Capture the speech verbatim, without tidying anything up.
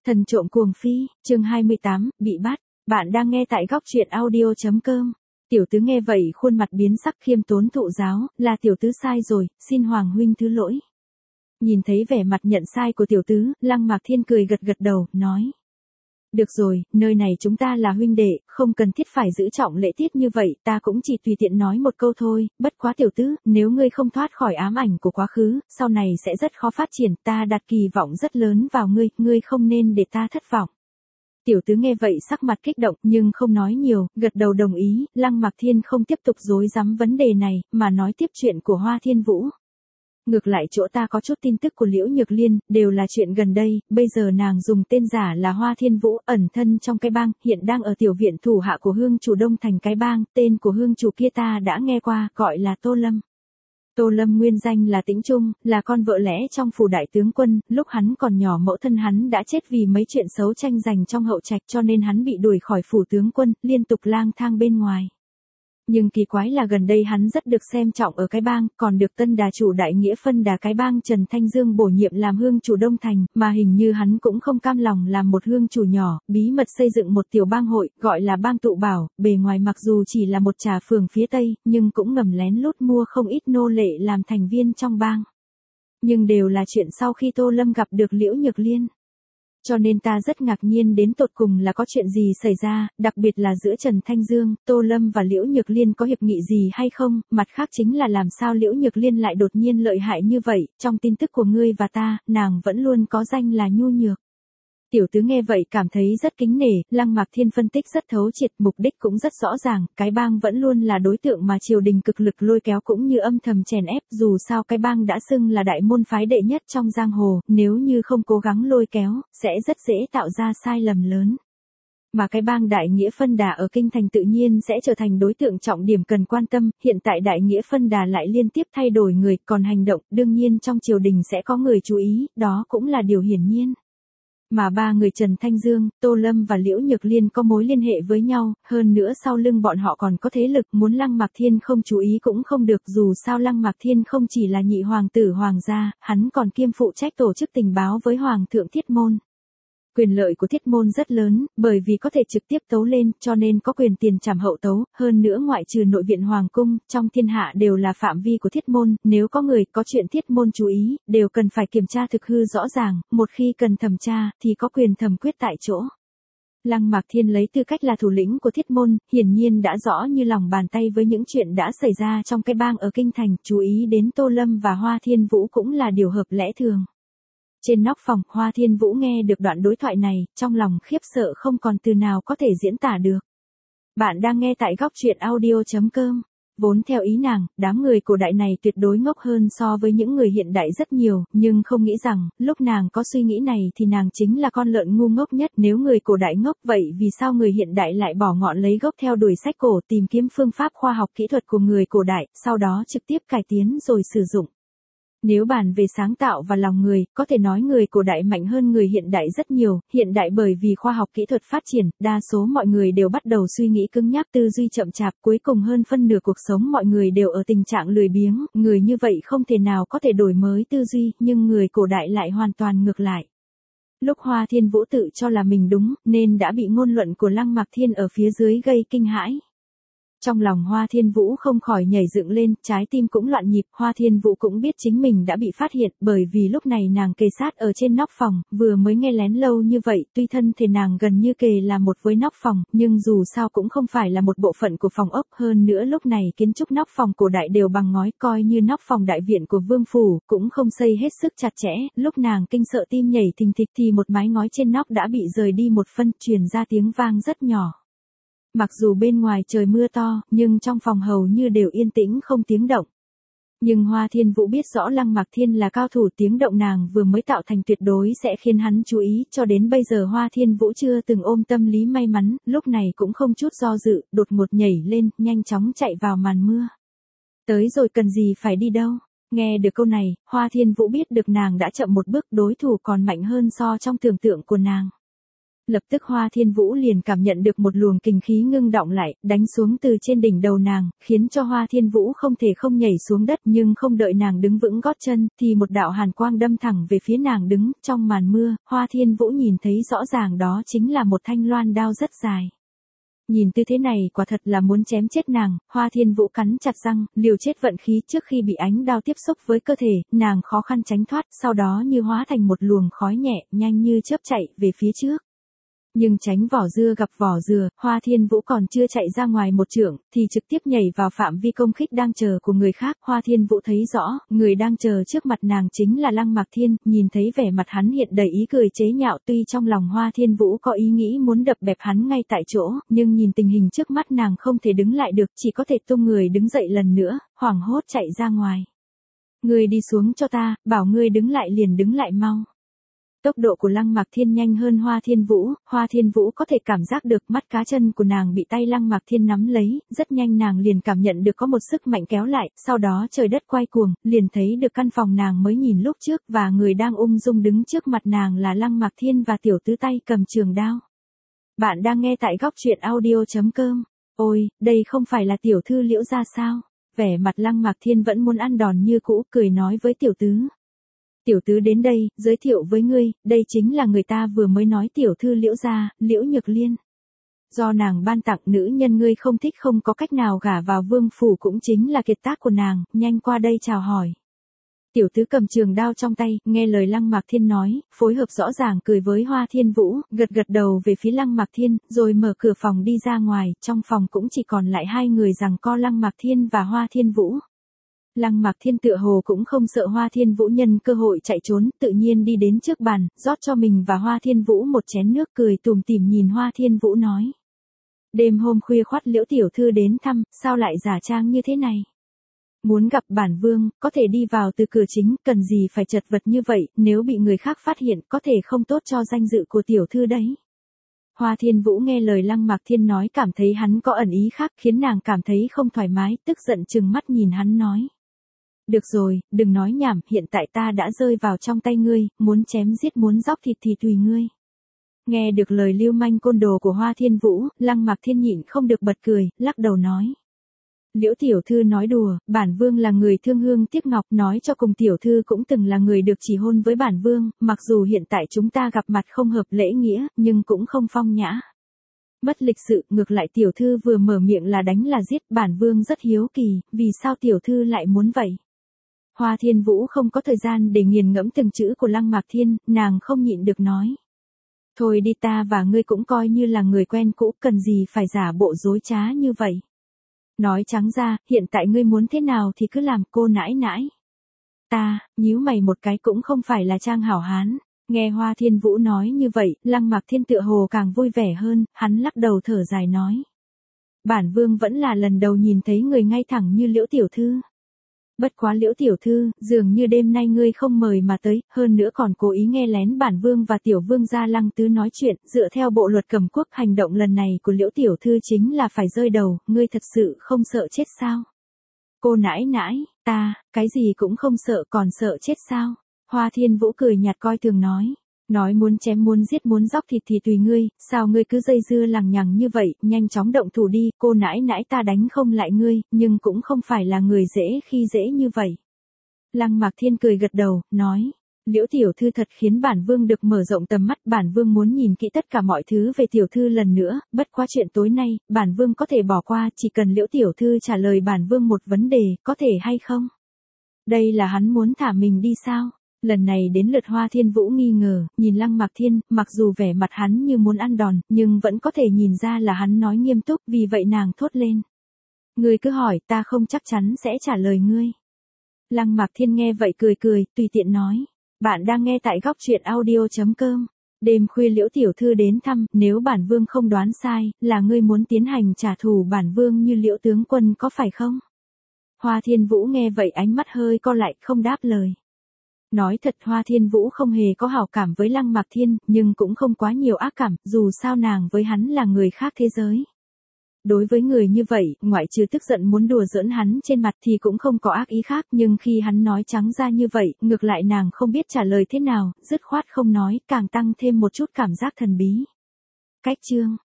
Thần trộm cuồng phi, chương hai mươi tám, bị bắt. Bạn đang nghe tại góc truyện audio chấm com. Tiểu tứ nghe vậy khuôn mặt biến sắc khiêm tốn thụ giáo, là tiểu tứ sai rồi, xin Hoàng huynh thứ lỗi. Nhìn thấy vẻ mặt nhận sai của tiểu tứ, Lăng Mạc Thiên cười gật gật đầu, nói. Được rồi, nơi này chúng ta là huynh đệ, không cần thiết phải giữ trọng lễ tiết như vậy, ta cũng chỉ tùy tiện nói một câu thôi, bất quá tiểu tứ, nếu ngươi không thoát khỏi ám ảnh của quá khứ, sau này sẽ rất khó phát triển, ta đặt kỳ vọng rất lớn vào ngươi, ngươi không nên để ta thất vọng. Tiểu tứ nghe vậy sắc mặt kích động nhưng không nói nhiều, gật đầu đồng ý, Lăng Mạc Thiên không tiếp tục dối rắm vấn đề này, mà nói tiếp chuyện của Hoa Thiên Vũ. Ngược lại chỗ ta có chút tin tức của Liễu Nhược Liên, đều là chuyện gần đây, bây giờ nàng dùng tên giả là Hoa Thiên Vũ, ẩn thân trong cái bang, hiện đang ở tiểu viện thủ hạ của hương chủ Đông Thành cái bang, tên của hương chủ kia ta đã nghe qua, gọi là Tô Lâm. Tô Lâm nguyên danh là Tĩnh Trung, là con vợ lẽ trong phủ đại tướng quân, lúc hắn còn nhỏ mẫu thân hắn đã chết vì mấy chuyện xấu tranh giành trong hậu trạch cho nên hắn bị đuổi khỏi phủ tướng quân, liên tục lang thang bên ngoài. Nhưng kỳ quái là gần đây hắn rất được xem trọng ở cái bang, còn được tân đà chủ đại nghĩa phân đà cái bang Trần Thanh Dương bổ nhiệm làm hương chủ Đông Thành, mà hình như hắn cũng không cam lòng làm một hương chủ nhỏ, bí mật xây dựng một tiểu bang hội, gọi là bang tụ bảo, bề ngoài mặc dù chỉ là một trà phường phía Tây, nhưng cũng ngầm lén lút mua không ít nô lệ làm thành viên trong bang. Nhưng đều là chuyện sau khi Tô Lâm gặp được Liễu Nhược Liên. Cho nên ta rất ngạc nhiên đến tột cùng là có chuyện gì xảy ra, đặc biệt là giữa Trần Thanh Dương, Tô Lâm và Liễu Nhược Liên có hiệp nghị gì hay không, mặt khác chính là làm sao Liễu Nhược Liên lại đột nhiên lợi hại như vậy, trong tin tức của ngươi và ta, nàng vẫn luôn có danh là nhu nhược. Tiểu tứ nghe vậy cảm thấy rất kính nể, Lăng Mạc Thiên phân tích rất thấu triệt, mục đích cũng rất rõ ràng, cái bang vẫn luôn là đối tượng mà triều đình cực lực lôi kéo cũng như âm thầm chèn ép, dù sao cái bang đã xưng là đại môn phái đệ nhất trong giang hồ, nếu như không cố gắng lôi kéo, sẽ rất dễ tạo ra sai lầm lớn. Mà cái bang đại nghĩa phân đà ở kinh thành tự nhiên sẽ trở thành đối tượng trọng điểm cần quan tâm, hiện tại đại nghĩa phân đà lại liên tiếp thay đổi người, còn hành động, đương nhiên trong triều đình sẽ có người chú ý, đó cũng là điều hiển nhiên. Mà ba người Trần Thanh Dương, Tô Lâm và Liễu Nhược Liên có mối liên hệ với nhau, hơn nữa sau lưng bọn họ còn có thế lực, muốn Lăng Mạc Thiên không chú ý cũng không được, dù sao Lăng Mạc Thiên không chỉ là nhị hoàng tử hoàng gia, hắn còn kiêm phụ trách tổ chức tình báo với Hoàng thượng Thiết Môn. Quyền lợi của Thiết Môn rất lớn, bởi vì có thể trực tiếp tấu lên, cho nên có quyền tiền trảm hậu tấu, hơn nữa ngoại trừ nội viện Hoàng cung, trong thiên hạ đều là phạm vi của Thiết Môn, nếu có người có chuyện Thiết Môn chú ý, đều cần phải kiểm tra thực hư rõ ràng, một khi cần thẩm tra, thì có quyền thẩm quyết tại chỗ. Lăng Mạc Thiên lấy tư cách là thủ lĩnh của Thiết Môn, hiển nhiên đã rõ như lòng bàn tay với những chuyện đã xảy ra trong cái bang ở kinh thành, chú ý đến Tô Lâm và Hoa Thiên Vũ cũng là điều hợp lẽ thường. Trên nóc phòng, Hoa Thiên Vũ nghe được đoạn đối thoại này, trong lòng khiếp sợ không còn từ nào có thể diễn tả được. Bạn đang nghe tại góc truyện audio chấm com. Vốn theo ý nàng, đám người cổ đại này tuyệt đối ngốc hơn so với những người hiện đại rất nhiều, nhưng không nghĩ rằng, lúc nàng có suy nghĩ này thì nàng chính là con lợn ngu ngốc nhất. Nếu người cổ đại ngốc vậy vì sao người hiện đại lại bỏ ngọn lấy gốc theo đuổi sách cổ tìm kiếm phương pháp khoa học kỹ thuật của người cổ đại, sau đó trực tiếp cải tiến rồi sử dụng. Nếu bàn về sáng tạo và lòng người, có thể nói người cổ đại mạnh hơn người hiện đại rất nhiều, hiện đại bởi vì khoa học kỹ thuật phát triển, đa số mọi người đều bắt đầu suy nghĩ cứng nhắc tư duy chậm chạp, cuối cùng hơn phân nửa cuộc sống mọi người đều ở tình trạng lười biếng, người như vậy không thể nào có thể đổi mới tư duy, nhưng người cổ đại lại hoàn toàn ngược lại. Lúc Hoa Thiên Vũ tự cho là mình đúng, nên đã bị ngôn luận của Lăng Mạc Thiên ở phía dưới gây kinh hãi. Trong lòng Hoa Thiên Vũ không khỏi nhảy dựng lên, trái tim cũng loạn nhịp, Hoa Thiên Vũ cũng biết chính mình đã bị phát hiện, bởi vì lúc này nàng kề sát ở trên nóc phòng, vừa mới nghe lén lâu như vậy, tuy thân thể nàng gần như kề là một với nóc phòng, nhưng dù sao cũng không phải là một bộ phận của phòng ốc, hơn nữa lúc này kiến trúc nóc phòng cổ đại đều bằng ngói, coi như nóc phòng đại viện của vương phủ, cũng không xây hết sức chặt chẽ, lúc nàng kinh sợ tim nhảy thình thịch thì một mái ngói trên nóc đã bị rời đi một phân, truyền ra tiếng vang rất nhỏ. Mặc dù bên ngoài trời mưa to, nhưng trong phòng hầu như đều yên tĩnh không tiếng động. Nhưng Hoa Thiên Vũ biết rõ Lăng Mạc Thiên là cao thủ, tiếng động nàng vừa mới tạo thành tuyệt đối sẽ khiến hắn chú ý, cho đến bây giờ Hoa Thiên Vũ chưa từng ôm tâm lý may mắn, lúc này cũng không chút do dự, đột ngột nhảy lên, nhanh chóng chạy vào màn mưa. Tới rồi cần gì phải đi đâu. Nghe được câu này, Hoa Thiên Vũ biết được nàng đã chậm một bước, đối thủ còn mạnh hơn so trong tưởng tượng của nàng. Lập tức Hoa Thiên Vũ liền cảm nhận được một luồng kình khí ngưng đọng lại, đánh xuống từ trên đỉnh đầu nàng, khiến cho Hoa Thiên Vũ không thể không nhảy xuống đất, nhưng không đợi nàng đứng vững gót chân, thì một đạo hàn quang đâm thẳng về phía nàng đứng, trong màn mưa, Hoa Thiên Vũ nhìn thấy rõ ràng đó chính là một thanh loan đao rất dài. Nhìn tư thế này quả thật là muốn chém chết nàng, Hoa Thiên Vũ cắn chặt răng, liều chết vận khí trước khi bị ánh đao tiếp xúc với cơ thể, nàng khó khăn tránh thoát, sau đó như hóa thành một luồng khói nhẹ, nhanh như chớp chạy về phía trước. Nhưng tránh vỏ dưa gặp vỏ dừa, Hoa Thiên Vũ còn chưa chạy ra ngoài một trượng, thì trực tiếp nhảy vào phạm vi công kích đang chờ của người khác. Hoa Thiên Vũ thấy rõ, người đang chờ trước mặt nàng chính là Lăng Mạc Thiên, nhìn thấy vẻ mặt hắn hiện đầy ý cười chế nhạo, tuy trong lòng Hoa Thiên Vũ có ý nghĩ muốn đập bẹp hắn ngay tại chỗ, nhưng nhìn tình hình trước mắt nàng không thể đứng lại được, chỉ có thể tung người đứng dậy lần nữa, hoảng hốt chạy ra ngoài. Ngươi đi xuống cho ta, bảo ngươi đứng lại liền đứng lại mau. Tốc độ của Lăng Mạc Thiên nhanh hơn Hoa Thiên Vũ, Hoa Thiên Vũ có thể cảm giác được mắt cá chân của nàng bị tay Lăng Mạc Thiên nắm lấy, rất nhanh nàng liền cảm nhận được có một sức mạnh kéo lại, sau đó trời đất quay cuồng, liền thấy được căn phòng nàng mới nhìn lúc trước và người đang ung dung đứng trước mặt nàng là Lăng Mạc Thiên và tiểu tứ tay cầm trường đao. Bạn đang nghe tại góc truyện audio chấm com. Ôi, đây không phải là tiểu thư Liễu gia sao? Vẻ mặt Lăng Mạc Thiên vẫn muốn ăn đòn như cũ, cười nói với tiểu tứ. Tiểu tứ đến đây, giới thiệu với ngươi, đây chính là người ta vừa mới nói tiểu thư Liễu gia, Liễu Nhược Liên. Do nàng ban tặng nữ nhân ngươi không thích không có cách nào gả vào vương phủ cũng chính là kiệt tác của nàng, nhanh qua đây chào hỏi. Tiểu tứ cầm trường đao trong tay, nghe lời Lăng Mạc Thiên nói, phối hợp rõ ràng cười với Hoa Thiên Vũ, gật gật đầu về phía Lăng Mạc Thiên, rồi mở cửa phòng đi ra ngoài, trong phòng cũng chỉ còn lại hai người giằng co Lăng Mạc Thiên và Hoa Thiên Vũ. Lăng Mạc Thiên tựa hồ cũng không sợ Hoa Thiên Vũ nhân cơ hội chạy trốn, tự nhiên đi đến trước bàn, rót cho mình và Hoa Thiên Vũ một chén nước, cười tủm tỉm nhìn Hoa Thiên Vũ nói. Đêm hôm khuya khoắt Liễu tiểu thư đến thăm, sao lại giả trang như thế này? Muốn gặp bản vương, có thể đi vào từ cửa chính, cần gì phải chật vật như vậy, nếu bị người khác phát hiện, có thể không tốt cho danh dự của tiểu thư đấy. Hoa Thiên Vũ nghe lời Lăng Mạc Thiên nói cảm thấy hắn có ẩn ý khác, khiến nàng cảm thấy không thoải mái, tức giận trừng mắt nhìn hắn nói. Được rồi, đừng nói nhảm, hiện tại ta đã rơi vào trong tay ngươi, muốn chém giết muốn dóc thịt thì tùy ngươi. Nghe được lời lưu manh côn đồ của Hoa Thiên Vũ, Lăng Mạc Thiên nhịn không được bật cười, lắc đầu nói. Liễu tiểu thư nói đùa, bản vương là người thương hương tiếc ngọc, nói cho cùng tiểu thư cũng từng là người được chỉ hôn với bản vương, mặc dù hiện tại chúng ta gặp mặt không hợp lễ nghĩa, nhưng cũng không phong nhã. Mất lịch sự, ngược lại tiểu thư vừa mở miệng là đánh là giết, bản vương rất hiếu kỳ, vì sao tiểu thư lại muốn vậy? Hoa Thiên Vũ không có thời gian để nghiền ngẫm từng chữ của Lăng Mạc Thiên, nàng không nhịn được nói. Thôi đi, ta và ngươi cũng coi như là người quen cũ, cần gì phải giả bộ dối trá như vậy. Nói trắng ra, hiện tại ngươi muốn thế nào thì cứ làm, cô nãi nãi. Ta, nhíu mày một cái cũng không phải là trang hảo hán. Nghe Hoa Thiên Vũ nói như vậy, Lăng Mạc Thiên tựa hồ càng vui vẻ hơn, hắn lắc đầu thở dài nói. Bản vương vẫn là lần đầu nhìn thấy người ngay thẳng như Liễu tiểu thư. Bất quá Liễu tiểu thư, dường như đêm nay ngươi không mời mà tới, hơn nữa còn cố ý nghe lén bản vương và tiểu vương gia Lăng tứ nói chuyện, dựa theo bộ luật Cẩm Quốc, hành động lần này của Liễu tiểu thư chính là phải rơi đầu, ngươi thật sự không sợ chết sao? Cô nãi nãi, ta, cái gì cũng không sợ, còn sợ chết sao? Hoa Thiên Vũ cười nhạt coi thường nói. Nói muốn chém muốn giết muốn dóc thịt thì tùy ngươi, sao ngươi cứ dây dưa lằng nhằng như vậy, nhanh chóng động thủ đi, cô nãi nãi ta đánh không lại ngươi, nhưng cũng không phải là người dễ khi dễ như vậy. Lăng Mạc Thiên cười gật đầu, nói, Liễu tiểu thư thật khiến bản vương được mở rộng tầm mắt, bản vương muốn nhìn kỹ tất cả mọi thứ về tiểu thư lần nữa, bất quá chuyện tối nay, bản vương có thể bỏ qua, chỉ cần Liễu tiểu thư trả lời bản vương một vấn đề, có thể hay không? Đây là hắn muốn thả mình đi sao? Lần này đến lượt Hoa Thiên Vũ nghi ngờ, nhìn Lăng Mạc Thiên, mặc dù vẻ mặt hắn như muốn ăn đòn, nhưng vẫn có thể nhìn ra là hắn nói nghiêm túc, vì vậy nàng thốt lên. Ngươi cứ hỏi, ta không chắc chắn sẽ trả lời ngươi. Lăng Mạc Thiên nghe vậy cười cười, tùy tiện nói. Bạn đang nghe tại góc truyện audio chấm com. Đêm khuya Liễu tiểu thư đến thăm, nếu bản vương không đoán sai, là ngươi muốn tiến hành trả thù bản vương như Liễu tướng quân có phải không? Hoa Thiên Vũ nghe vậy ánh mắt hơi co lại, không đáp lời. Nói thật Hoa Thiên Vũ không hề có hảo cảm với Lăng Mạc Thiên, nhưng cũng không quá nhiều ác cảm, dù sao nàng với hắn là người khác thế giới. Đối với người như vậy, ngoại trừ tức giận muốn đùa giỡn hắn trên mặt thì cũng không có ác ý khác, nhưng khi hắn nói trắng ra như vậy, ngược lại nàng không biết trả lời thế nào, dứt khoát không nói, càng tăng thêm một chút cảm giác thần bí. Cách chương